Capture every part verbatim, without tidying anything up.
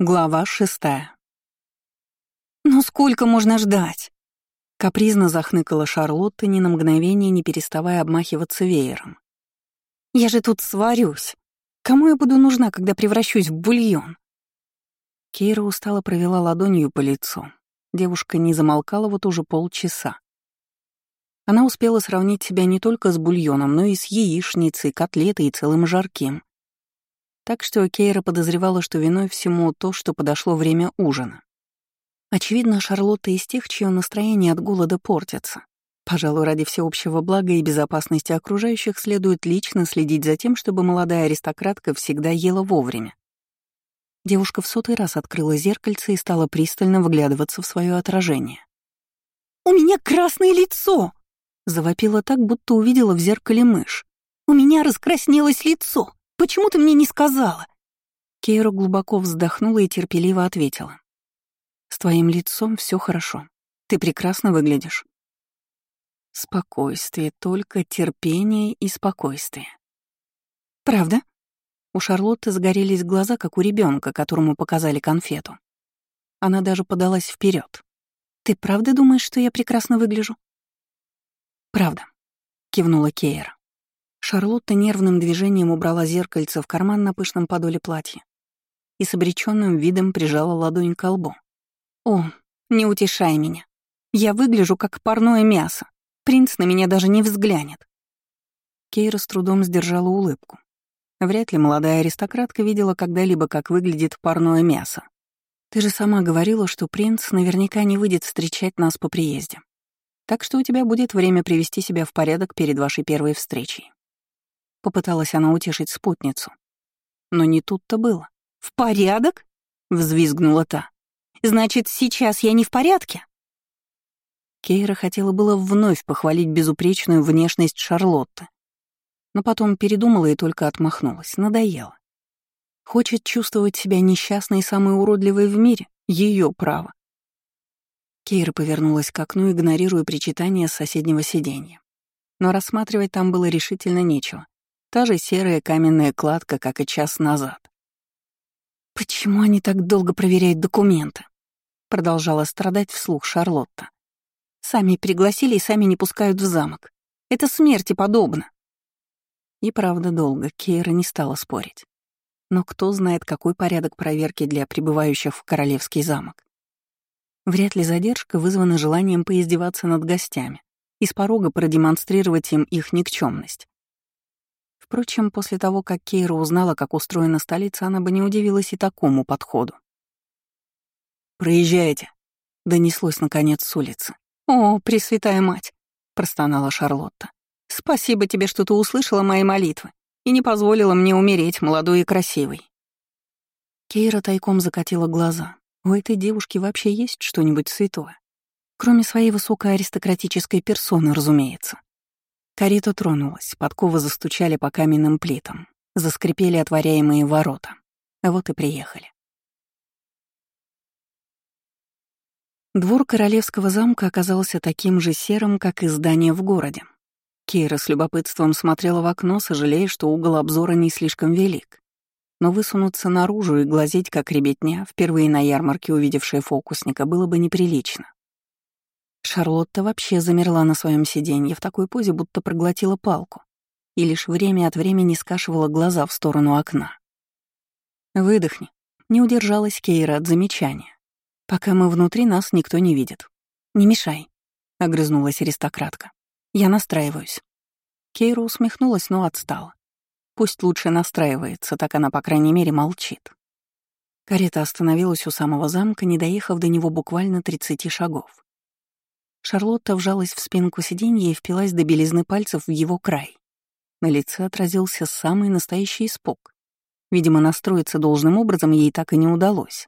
Глава шестая. «Ну сколько можно ждать?» Капризно захныкала Шарлотта, ни на мгновение не переставая обмахиваться веером. «Я же тут сварюсь. Кому я буду нужна, когда превращусь в бульон?» Кейра устало провела ладонью по лицу. Девушка не замолкала вот уже полчаса. Она успела сравнить себя не только с бульоном, но и с яичницей, котлетой и целым жарким. Так что Кейра подозревала, что виной всему то, что подошло время ужина. Очевидно, Шарлотта из тех, чье настроение от голода портится. Пожалуй, ради всеобщего блага и безопасности окружающих следует лично следить за тем, чтобы молодая аристократка всегда ела вовремя. Девушка в сотый раз открыла зеркальце и стала пристально вглядываться в свое отражение. «У меня красное лицо!» — завопила так, будто увидела в зеркале мышь. «У меня раскраснелось лицо! Почему ты мне не сказала?» Кейра глубоко вздохнула и терпеливо ответила. «С твоим лицом все хорошо. Ты прекрасно выглядишь». Спокойствие, только терпение и спокойствие. «Правда?» У Шарлотты загорелись глаза, как у ребенка, которому показали конфету. Она даже подалась вперед. «Ты правда думаешь, что я прекрасно выгляжу?» «Правда», — кивнула Кейра. Шарлотта нервным движением убрала зеркальце в карман на пышном подоле платья и с обреченным видом прижала ладонь к лбу. «О, не утешай меня. Я выгляжу как парное мясо. Принц на меня даже не взглянет». Кейра с трудом сдержала улыбку. Вряд ли молодая аристократка видела когда-либо, как выглядит парное мясо. «Ты же сама говорила, что принц наверняка не выйдет встречать нас по приезде. Так что у тебя будет время привести себя в порядок перед вашей первой встречей». Попыталась она утешить спутницу. Но не тут-то было. «В порядок?» — взвизгнула та. «Значит, сейчас я не в порядке?» Кейра хотела было вновь похвалить безупречную внешность Шарлотты, но потом передумала и только отмахнулась. Надоело. Хочет чувствовать себя несчастной и самой уродливой в мире — ее право. Кейра повернулась к окну, игнорируя причитания с соседнего сиденья. Но рассматривать там было решительно нечего. Та же серая каменная кладка, как и час назад. «Почему они так долго проверяют документы?» — продолжала страдать вслух Шарлотта. «Сами пригласили и сами не пускают в замок. Это смерти подобно». И правда долго, Кейра не стала спорить. Но кто знает, какой порядок проверки для прибывающих в королевский замок. Вряд ли задержка вызвана желанием поиздеваться над гостями и с порога продемонстрировать им их никчемность. Впрочем, после того, как Кейра узнала, как устроена столица, она бы не удивилась и такому подходу. «Проезжайте», — донеслось наконец с улицы. «О, Пресвятая Мать!» — простонала Шарлотта. «Спасибо тебе, что ты услышала мои молитвы и не позволила мне умереть, молодой и красивой». Кейра тайком закатила глаза. У этой девушки вообще есть что-нибудь святое? Кроме своей высокой аристократической персоны, разумеется. Карета тронулась, подковы застучали по каменным плитам, заскрипели отворяемые ворота. Вот и приехали. Двор королевского замка оказался таким же серым, как и здание в городе. Кейра с любопытством смотрела в окно, сожалея, что угол обзора не слишком велик. Но высунуться наружу и глазеть, как ребятня, впервые на ярмарке увидевшая фокусника, было бы неприлично. Шарлотта вообще замерла на своем сиденье в такой позе, будто проглотила палку, и лишь время от времени скашивала глаза в сторону окна. «Выдохни», — не удержалась Кейра от замечания. «Пока мы внутри, нас никто не видит. Не мешай», — огрызнулась аристократка. «Я настраиваюсь». Кейра усмехнулась, но отстала. Пусть лучше настраивается, так она, по крайней мере, молчит. Карета остановилась у самого замка, не доехав до него буквально тридцати шагов. Шарлотта вжалась в спинку сиденья и впилась до белизны пальцев в его край. На лице отразился самый настоящий испуг. Видимо, настроиться должным образом ей так и не удалось.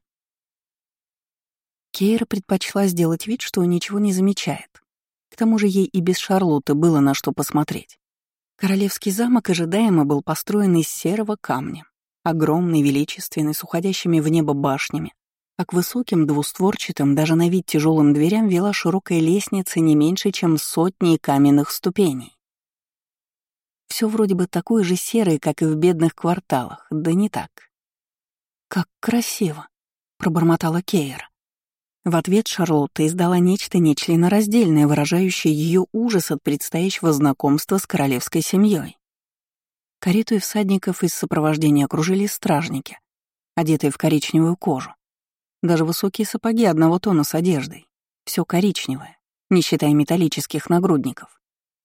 Кейра предпочла сделать вид, что ничего не замечает. К тому же ей и без Шарлотты было на что посмотреть. Королевский замок ожидаемо был построен из серого камня, огромный, величественный, с уходящими в небо башнями, а к высоким двустворчатым, даже на вид тяжелым дверям вела широкая лестница не меньше, чем сотни каменных ступеней. Все вроде бы такое же серое, как и в бедных кварталах, да не так. «Как красиво!» — пробормотала Кейра. В ответ Шарлотта издала нечто нечленораздельное, выражающее ее ужас от предстоящего знакомства с королевской семьей. Карету и всадников из сопровождения окружили стражники, одетые в коричневую кожу. Даже высокие сапоги одного тона с одеждой. Все коричневое, не считая металлических нагрудников.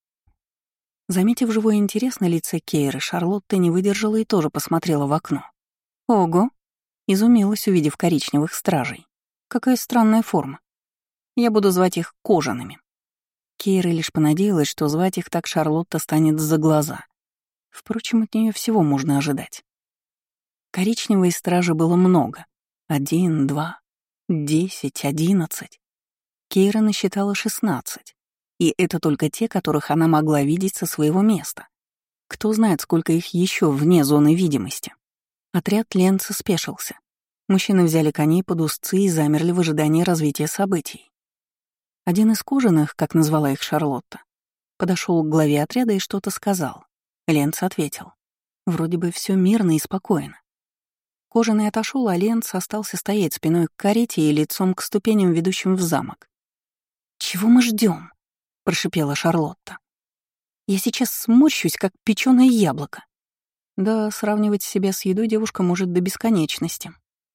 Заметив живой интерес на лице Кейры, Шарлотта не выдержала и тоже посмотрела в окно. «Ого!» — изумилась, увидев коричневых стражей. «Какая странная форма. Я буду звать их кожаными». Кейра лишь понадеялась, что звать их так Шарлотта станет за глаза. Впрочем, от нее всего можно ожидать. Коричневой стражи было много. Один, два, десять, одиннадцать. Кейра насчитала шестнадцать. И это только те, которых она могла видеть со своего места. Кто знает, сколько их еще вне зоны видимости. Отряд Ленца спешился. Мужчины взяли коней под узцы и замерли в ожидании развития событий. Один из кожаных, как назвала их Шарлотта, подошел к главе отряда и что-то сказал. Ленц ответил. Вроде бы все мирно и спокойно. Кожаный отошел, а Ленц остался стоять спиной к карете и лицом к ступеням, ведущим в замок. «Чего мы ждем? Прошипела Шарлотта. «Я сейчас сморщусь, как печёное яблоко». Да, сравнивать себя с едой девушка может до бесконечности.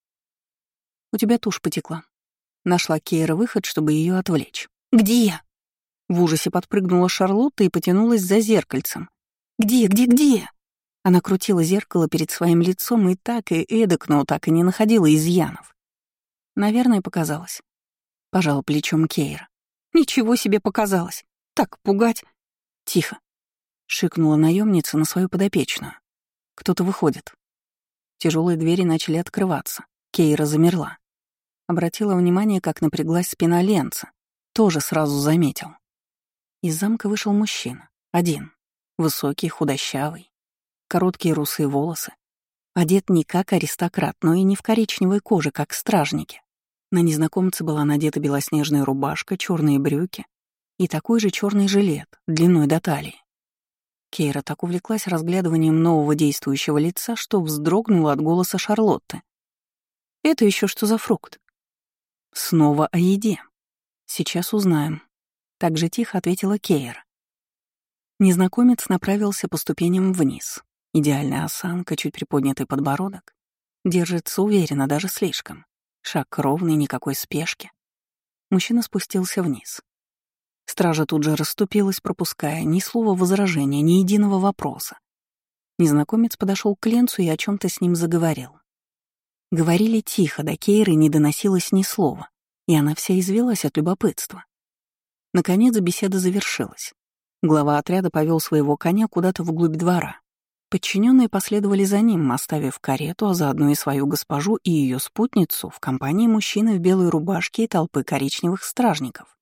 «У тебя тушь потекла». Нашла Кейра выход, чтобы ее отвлечь. «Где я?» В ужасе подпрыгнула Шарлотта и потянулась за зеркальцем. «Где, где, где?» Она крутила зеркало перед своим лицом и так, и эдак, но так и не находила изъянов. Наверное, показалось. Пожала плечом Кейра. «Ничего себе показалось! Так пугать!» «Тихо!» — шикнула наемница на свою подопечную. «Кто-то выходит». Тяжелые двери начали открываться. Кейра замерла. Обратила внимание, как напряглась спина Ленца. Тоже сразу заметил. Из замка вышел мужчина. Один. Высокий, худощавый. Короткие русые волосы. Одет не как аристократ, но и не в коричневой коже, как стражники. На незнакомце была надета белоснежная рубашка, черные брюки и такой же черный жилет, длиной до талии. Кейра так увлеклась разглядыванием нового действующего лица, что вздрогнула от голоса Шарлотты. «Это еще что за фрукт?» «Снова о еде. Сейчас узнаем», — так же тихо ответила Кейра. Незнакомец направился по ступеням вниз. Идеальная осанка, чуть приподнятый подбородок. Держится уверенно, даже слишком. Шаг ровный, никакой спешки. Мужчина спустился вниз. Стража тут же расступилась, пропуская ни слова возражения, ни единого вопроса. Незнакомец подошел к Ленцу и о чем то с ним заговорил. Говорили тихо, до Кейры не доносилось ни слова, и она вся извелась от любопытства. Наконец беседа завершилась. Глава отряда повел своего коня куда-то вглубь двора. Подчиненные последовали за ним, оставив карету, а заодно и свою госпожу и ее спутницу в компании мужчины в белой рубашке и толпы коричневых стражников.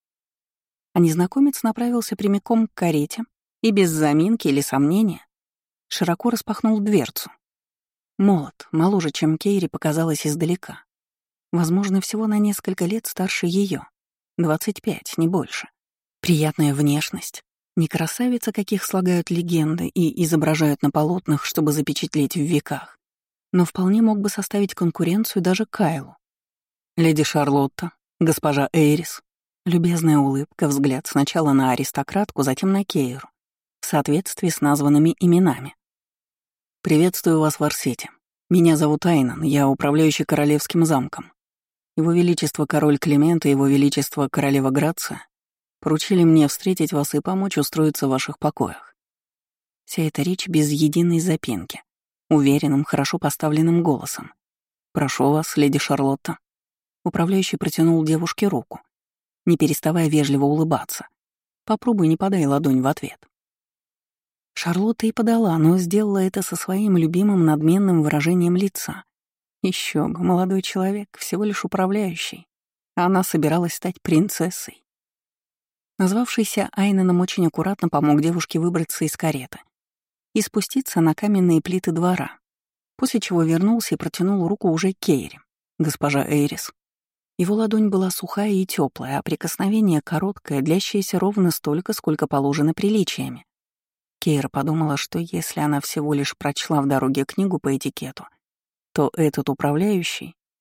А незнакомец направился прямиком к карете и без заминки или сомнения широко распахнул дверцу. Молод, моложе, чем Кейри, показалось издалека. Возможно, всего на несколько лет старше ее, двадцать пять, не больше. Приятная внешность. Не красавица, каких слагают легенды и изображают на полотнах, чтобы запечатлеть в веках, но вполне мог бы составить конкуренцию даже Кайлу. Леди Шарлотта, госпожа Эйрис. Любезная улыбка, взгляд сначала на аристократку, затем на Кейру, в соответствии с названными именами. «Приветствую вас в Арсете. Меня зовут Айнан, я управляющий королевским замком. Его Величество король Климент и Его Величество королева Грация поручили мне встретить вас и помочь устроиться в ваших покоях». Вся эта речь без единой запинки, уверенным, хорошо поставленным голосом. «Прошу вас, леди Шарлотта». Управляющий протянул девушке руку, не переставая вежливо улыбаться. «Попробуй не подай ладонь в ответ». Шарлотта и подала, но сделала это со своим любимым надменным выражением лица. Еще бы, молодой человек, всего лишь управляющий, а она собиралась стать принцессой. Назвавшийся Айнаном очень аккуратно помог девушке выбраться из кареты и спуститься на каменные плиты двора, после чего вернулся и протянул руку уже Кейре, госпожа Эйрис. Его ладонь была сухая и теплая, а прикосновение короткое, длящееся ровно столько, сколько положено приличиями. Кейра подумала, что если она всего лишь прочла в дороге книгу по этикету, то этот управляющий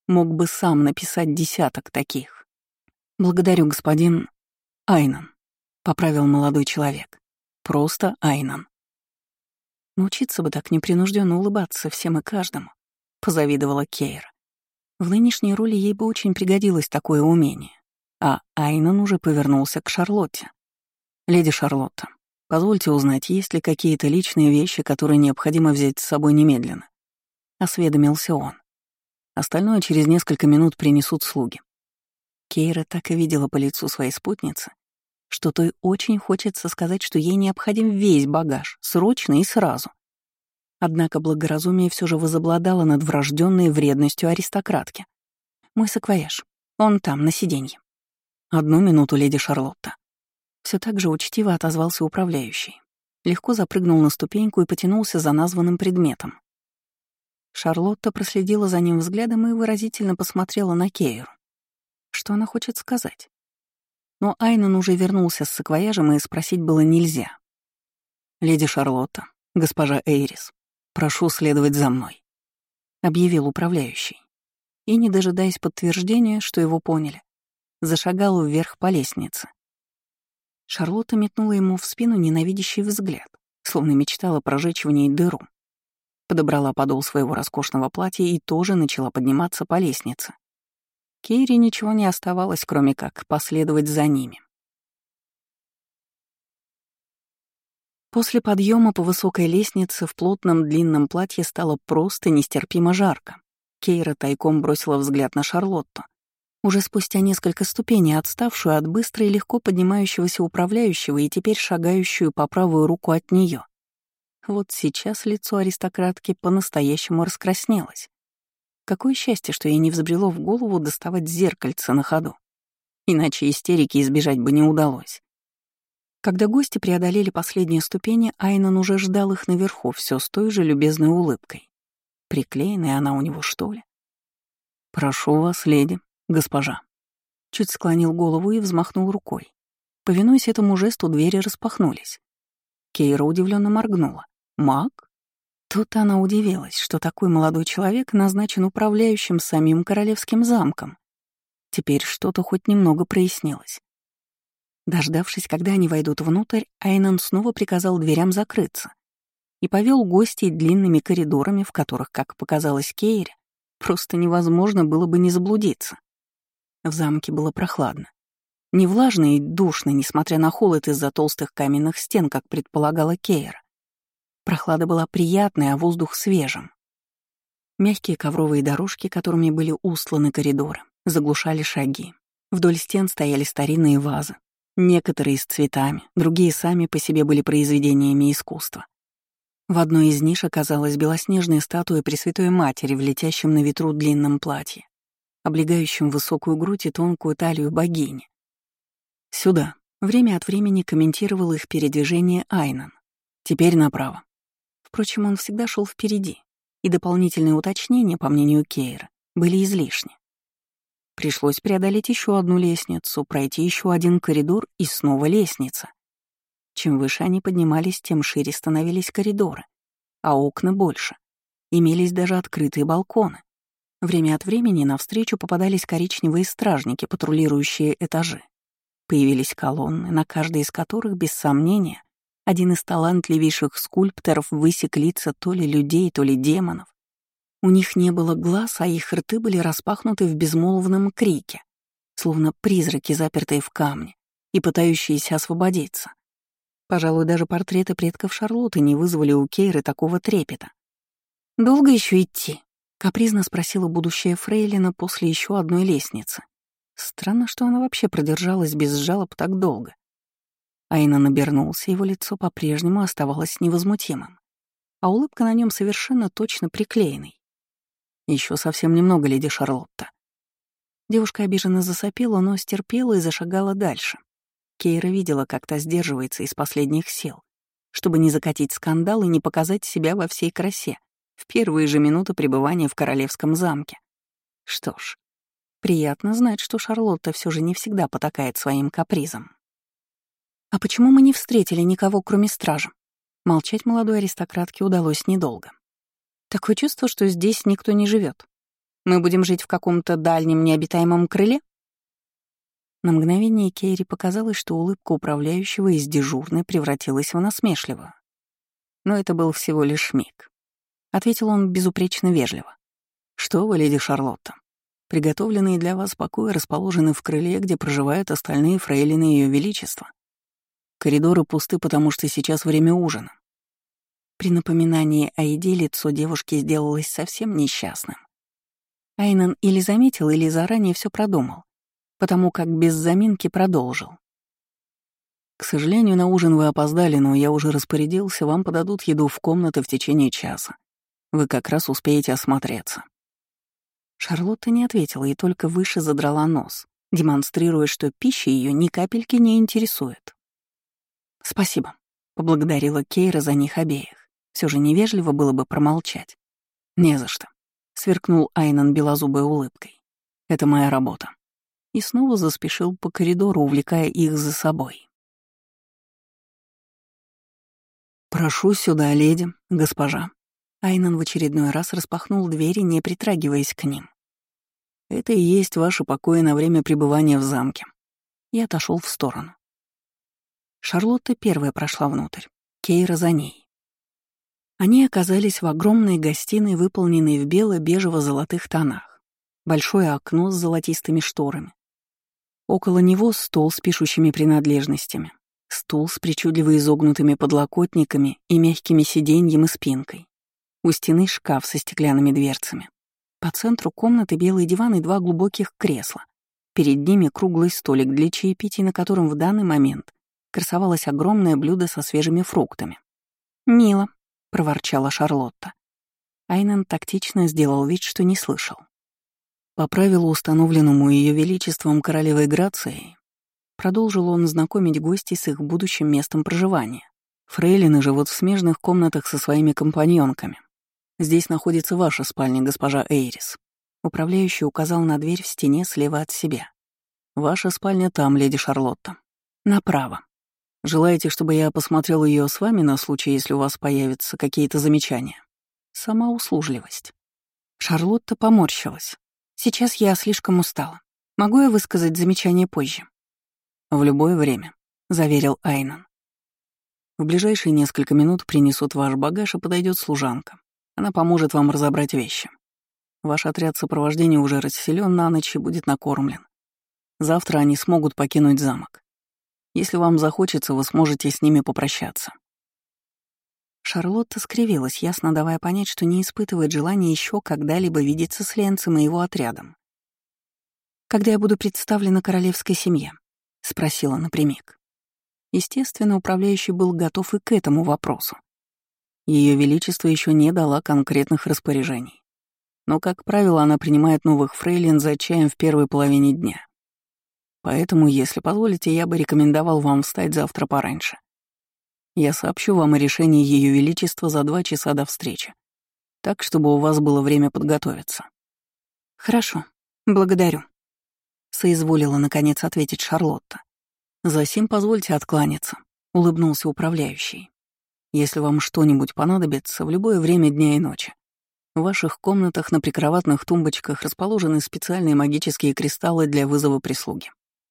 Мог бы сам написать десяток таких. «Благодарю, господин Айнан», — поправил молодой человек. «Просто Айнан». Научиться бы так непринужденно улыбаться всем и каждому, позавидовала Кейра. В нынешней роли ей бы очень пригодилось такое умение. А Айнан уже повернулся к Шарлотте. «Леди Шарлотта, позвольте узнать, есть ли какие-то личные вещи, которые необходимо взять с собой немедленно?» Осведомился он. Остальное через несколько минут принесут слуги. Кейра так и видела по лицу своей спутницы, что той очень хочется сказать, что ей необходим весь багаж, срочно и сразу. Однако благоразумие все же возобладало над врожденной вредностью аристократки. «Мой саквояж. Он там, на сиденье». «Одну минуту, леди Шарлотта». Все так же учтиво отозвался управляющий. Легко запрыгнул на ступеньку и потянулся за названным предметом. Шарлотта проследила за ним взглядом и выразительно посмотрела на Кейру. Что она хочет сказать? Но Айнан уже вернулся с саквояжем, и спросить было нельзя. «Леди Шарлотта, госпожа Эйрис, прошу следовать за мной», — объявил управляющий. И, не дожидаясь подтверждения, что его поняли, зашагал вверх по лестнице. Шарлотта метнула ему в спину ненавидящий взгляд, словно мечтала прожечь в ней дыру. Подобрала подол своего роскошного платья и тоже начала подниматься по лестнице. Кейре ничего не оставалось, кроме как последовать за ними. После подъема по высокой лестнице в плотном длинном платье стало просто нестерпимо жарко. Кейра тайком бросила взгляд на Шарлотту, уже спустя несколько ступеней отставшую от быстро и легко поднимающегося управляющего и теперь шагающую по правую руку от нее. Вот сейчас лицо аристократки по-настоящему раскраснелось. Какое счастье, что ей не взбрело в голову доставать зеркальце на ходу. Иначе истерики избежать бы не удалось. Когда гости преодолели последние ступени, Айнан уже ждал их наверху, все с той же любезной улыбкой. Приклеенная она у него, что ли? «Прошу вас, леди, госпожа». Чуть склонил голову и взмахнул рукой. Повинуясь этому жесту, двери распахнулись. Кейра удивленно моргнула. «Маг?» Тут она удивилась, что такой молодой человек назначен управляющим самим королевским замком. Теперь что-то хоть немного прояснилось. Дождавшись, когда они войдут внутрь, Айнан снова приказал дверям закрыться и повел гостей длинными коридорами, в которых, как показалось Кейре, просто невозможно было бы не заблудиться. В замке было прохладно. Не влажно и душно, несмотря на холод из-за толстых каменных стен, как предполагала Кейра. Прохлада была приятной, а воздух свежим. Мягкие ковровые дорожки, которыми были устланы коридоры, заглушали шаги. Вдоль стен стояли старинные вазы, некоторые с цветами, другие сами по себе были произведениями искусства. В одной из ниш оказалась белоснежная статуя Пресвятой Матери в летящем на ветру длинном платье, облегающем высокую грудь и тонкую талию богини. «Сюда», — время от времени комментировал их передвижение Айнан. «Теперь направо». Впрочем, он всегда шел впереди, и дополнительные уточнения, по мнению Кейра, были излишни. Пришлось преодолеть еще одну лестницу, пройти еще один коридор и снова лестница. Чем выше они поднимались, тем шире становились коридоры, а окна больше. Имелись даже открытые балконы. Время от времени навстречу попадались коричневые стражники, патрулирующие этажи. Появились колонны, на каждой из которых, без сомнения, один из талантливейших скульпторов высек лица то ли людей, то ли демонов. У них не было глаз, а их рты были распахнуты в безмолвном крике, словно призраки, запертые в камне и пытающиеся освободиться. Пожалуй, даже портреты предков Шарлотты не вызвали у Кейры такого трепета. «Долго еще идти?» — капризно спросила будущая фрейлина после еще одной лестницы. Странно, что она вообще продержалась без жалоб так долго. Айнан обернулся, его лицо по-прежнему оставалось невозмутимым, а улыбка на нем совершенно точно приклеенной. Еще совсем немного, леди Шарлотта». Девушка обиженно засопела, но стерпела и зашагала дальше. Кейра видела, как та сдерживается из последних сил, чтобы не закатить скандал и не показать себя во всей красе в первые же минуты пребывания в королевском замке. Что ж, приятно знать, что Шарлотта все же не всегда потакает своим капризам. «А почему мы не встретили никого, кроме стражи?» Молчать молодой аристократке удалось недолго. «Такое чувство, что здесь никто не живет. Мы будем жить в каком-то дальнем необитаемом крыле?» На мгновение Кейри показалось, что улыбка управляющего из дежурной превратилась в насмешливую. Но это был всего лишь миг. Ответил он безупречно вежливо. «Что вы, леди Шарлотта, приготовленные для вас покои расположены в крыле, где проживают остальные фрейлины Ее Величества. Коридоры пусты, потому что сейчас время ужина». При напоминании о еде лицо девушки сделалось совсем несчастным. Айнан или заметил, или заранее все продумал, потому как без заминки продолжил. «К сожалению, на ужин вы опоздали, но я уже распорядился, вам подадут еду в комнаты в течение часа. Вы как раз успеете осмотреться». Шарлотта не ответила и только выше задрала нос, демонстрируя, что пища ее ни капельки не интересует. «Спасибо», — поблагодарила Кейра за них обеих. Все же невежливо было бы промолчать. «Не за что», — сверкнул Айнан белозубой улыбкой. «Это моя работа». И снова заспешил по коридору, увлекая их за собой. «Прошу сюда, леди, госпожа». Айнан в очередной раз распахнул двери, не притрагиваясь к ним. «Это и есть ваши покои на время пребывания в замке». И отошел в сторону. Шарлотта первая прошла внутрь, Кейра за ней. Они оказались в огромной гостиной, выполненной в бело-бежево-золотых тонах. Большое окно с золотистыми шторами. Около него стол с пишущими принадлежностями, стул с причудливо изогнутыми подлокотниками и мягкими сиденьем и спинкой. У стены шкаф со стеклянными дверцами. По центру комнаты белый диван и два глубоких кресла. Перед ними круглый столик для чаепитий, на котором в данный момент красовалось огромное блюдо со свежими фруктами. «Мило», — проворчала Шарлотта. Айнан тактично сделал вид, что не слышал. По правилу, установленному Ее Величеством королевой Грацией, продолжил он знакомить гостей с их будущим местом проживания. Фрейлины живут в смежных комнатах со своими компаньонками. Здесь находится ваша спальня, госпожа Эйрис. Управляющий указал на дверь в стене слева от себя. Ваша спальня там, леди Шарлотта. Направо. Желаете, чтобы я посмотрел ее с вами на случай, если у вас появятся какие-то замечания? Сама услужливость. Шарлотта поморщилась. Сейчас я слишком устала. Могу я высказать замечание позже? В любое время, заверил Айнан. В ближайшие несколько минут принесут ваш багаж и подойдет служанка. Она поможет вам разобрать вещи. Ваш отряд сопровождения уже расселен на ночь и будет накормлен. Завтра они смогут покинуть замок. Если вам захочется, вы сможете с ними попрощаться. Шарлотта скривилась, ясно давая понять, что не испытывает желания еще когда-либо видеться с Ленцем и его отрядом. «Когда я буду представлена королевской семье?» — спросила напрямик. Естественно, управляющий был готов и к этому вопросу. Ее Величество еще не дала конкретных распоряжений. Но, как правило, она принимает новых фрейлин за чаем в первой половине дня. Поэтому, если позволите, я бы рекомендовал вам встать завтра пораньше. Я сообщу вам о решении Ее Величества за два часа до встречи, так, чтобы у вас было время подготовиться». «Хорошо, благодарю», — соизволила, наконец, ответить Шарлотта. «Засим позвольте откланяться», — улыбнулся управляющий. «Если вам что-нибудь понадобится в любое время дня и ночи, в ваших комнатах на прикроватных тумбочках расположены специальные магические кристаллы для вызова прислуги».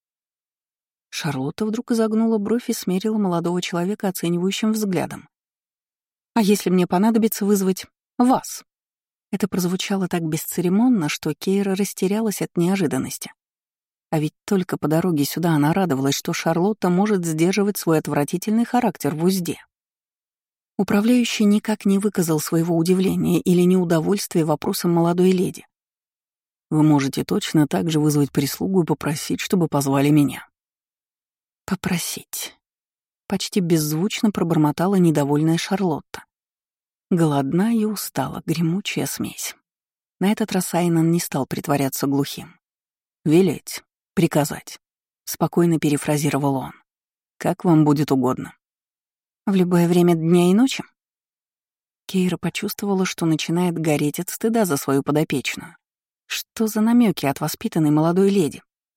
Шарлотта вдруг изогнула бровь и смерила молодого человека оценивающим взглядом. «А если мне понадобится вызвать вас?» Это прозвучало так бесцеремонно, что Кейра растерялась от неожиданности. А ведь только по дороге сюда она радовалась, что Шарлотта может сдерживать свой отвратительный характер в узде. Управляющий никак не выказал своего удивления или неудовольствия вопросом молодой леди. «Вы можете точно так же вызвать прислугу и попросить, чтобы позвали меня». «Попросить». Почти беззвучно пробормотала недовольная Шарлотта. Голодна и устала, гремучая смесь. На этот раз Айнан не стал притворяться глухим. «Велеть, приказать», — спокойно перефразировал он. «Как вам будет угодно». «В любое время дня и ночи?» Кейра почувствовала, что начинает гореть от стыда за свою подопечную. Что за намеки от воспитанной молодой леди?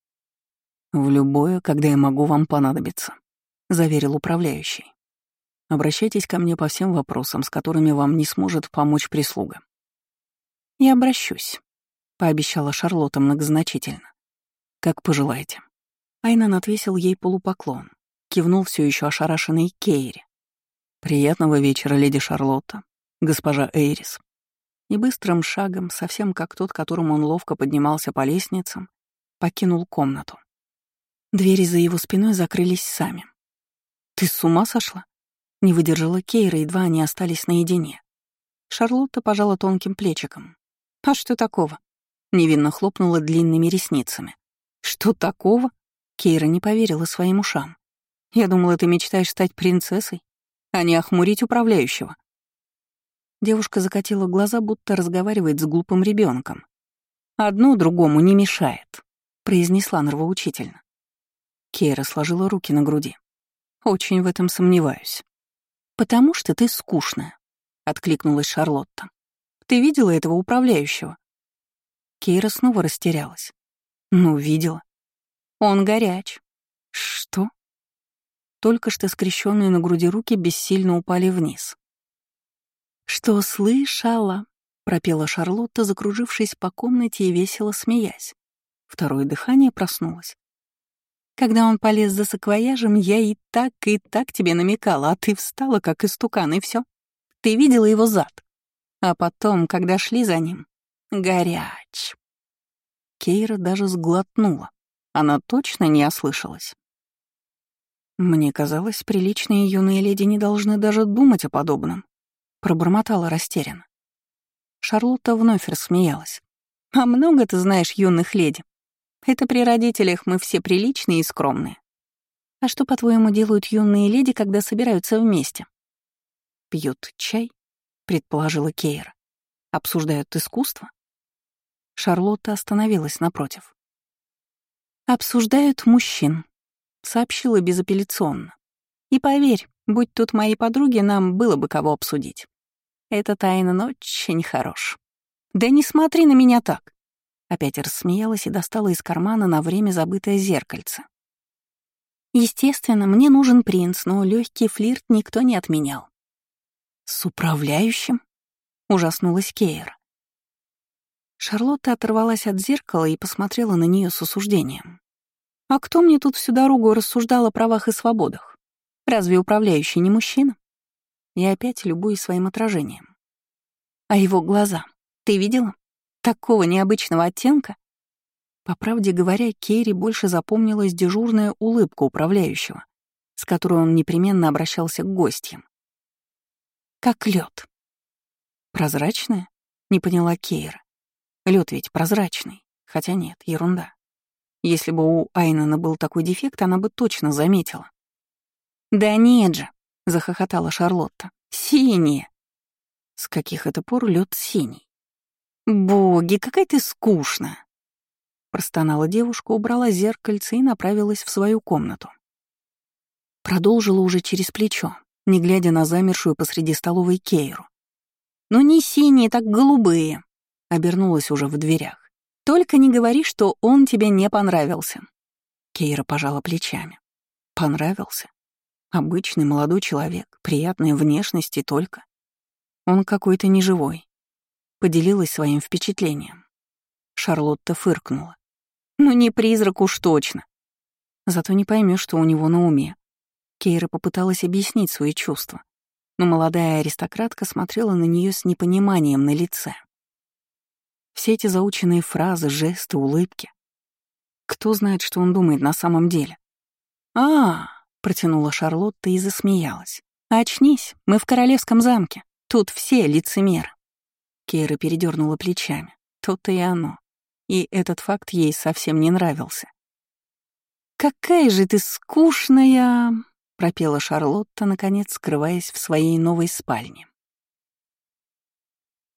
«В любое, когда я могу вам понадобиться», — заверил управляющий. «Обращайтесь ко мне по всем вопросам, с которыми вам не сможет помочь прислуга». «Я обращусь», — пообещала Шарлотта многозначительно. «Как пожелаете». Айнан отвесил ей полупоклон, кивнул все еще ошарашенной Кейре. «Приятного вечера, леди Шарлотта, госпожа Эйрис». И быстрым шагом, совсем как тот, которым он ловко поднимался по лестницам, покинул комнату. Двери за его спиной закрылись сами. «Ты с ума сошла?» — не выдержала Кейра, едва они остались наедине. Шарлотта пожала тонким плечиком. «А что такого?» — невинно хлопнула длинными ресницами. «Что такого?» — Кейра не поверила своим ушам. «Я думала, ты мечтаешь стать принцессой, а не охмурить управляющего». Девушка закатила глаза, будто разговаривает с глупым ребенком. «Одно другому не мешает», — произнесла нравоучительно. Кейра сложила руки на груди. «Очень в этом сомневаюсь». «Потому что ты скучная», — откликнулась Шарлотта. «Ты видела этого управляющего?» Кейра снова растерялась. «Ну, видела. Он горяч». «Что?» Только что скрещенные на груди руки бессильно упали вниз. «Что слышала?» — пропела Шарлотта, закружившись по комнате и весело смеясь. Второе дыхание проснулось. «Когда он полез за саквояжем, я и так, и так тебе намекала, а ты встала, как истукан, и все. Ты видела его зад. А потом, когда шли за ним, горяч». Кейра даже сглотнула. Она точно не ослышалась. «Мне казалось, приличные юные леди не должны даже думать о подобном», — пробормотала растерянно. Шарлотта вновь рассмеялась. «А много ты знаешь юных леди? Это при родителях мы все приличные и скромные. А что, по-твоему, делают юные леди, когда собираются вместе?» «Пьют чай», — предположила Кейра. «Обсуждают искусство?» Шарлотта остановилась напротив. «Обсуждают мужчин», — сообщила безапелляционно. «И поверь, будь тут мои подруги, нам было бы кого обсудить. Этот Айнан очень хорош. Да не смотри на меня так!» Опять рассмеялась и достала из кармана на время забытое зеркальце. «Естественно, мне нужен принц, но легкий флирт никто не отменял». «С управляющим?» — ужаснулась Кейра. Шарлотта оторвалась от зеркала и посмотрела на нее с осуждением. «А кто мне тут всю дорогу рассуждал о правах и свободах? Разве управляющий не мужчина?» И опять любуясь своим отражением. «А его глаза? Ты видела? Такого необычного оттенка?» По правде говоря, Кейре больше запомнилась дежурная улыбка управляющего, с которой он непременно обращался к гостям. «Как лед. «Прозрачная?» — не поняла Кейра. Лед ведь прозрачный. Хотя нет, ерунда. Если бы у Айнана был такой дефект, она бы точно заметила. «Да нет же!» — захохотала Шарлотта. «Синие!» «С каких это пор лед синий?» «Боги, какая ты скучная!» Простонала девушка, убрала зеркальце и направилась в свою комнату. Продолжила уже через плечо, не глядя на замершую посреди столовой Кейру. «Ну не синие, так голубые!» Обернулась уже в дверях. «Только не говори, что он тебе не понравился». Кейра пожала плечами. «Понравился? Обычный молодой человек, приятной внешности только. Он какой-то неживой». Поделилась своим впечатлением. Шарлотта фыркнула. «Ну не призрак уж точно». Зато не поймешь, что у него на уме. Кейра попыталась объяснить свои чувства, но молодая аристократка смотрела на нее с непониманием на лице. Все эти заученные фразы, жесты, улыбки. Кто знает, что он думает на самом деле? а протянула Шарлотта и засмеялась. «Очнись, мы в королевском замке. Тут все лицемеры». Кейра передернула плечами. То-то и оно. И этот факт ей совсем не нравился. «Какая же ты скучная!» — пропела Шарлотта, наконец скрываясь в своей новой спальне.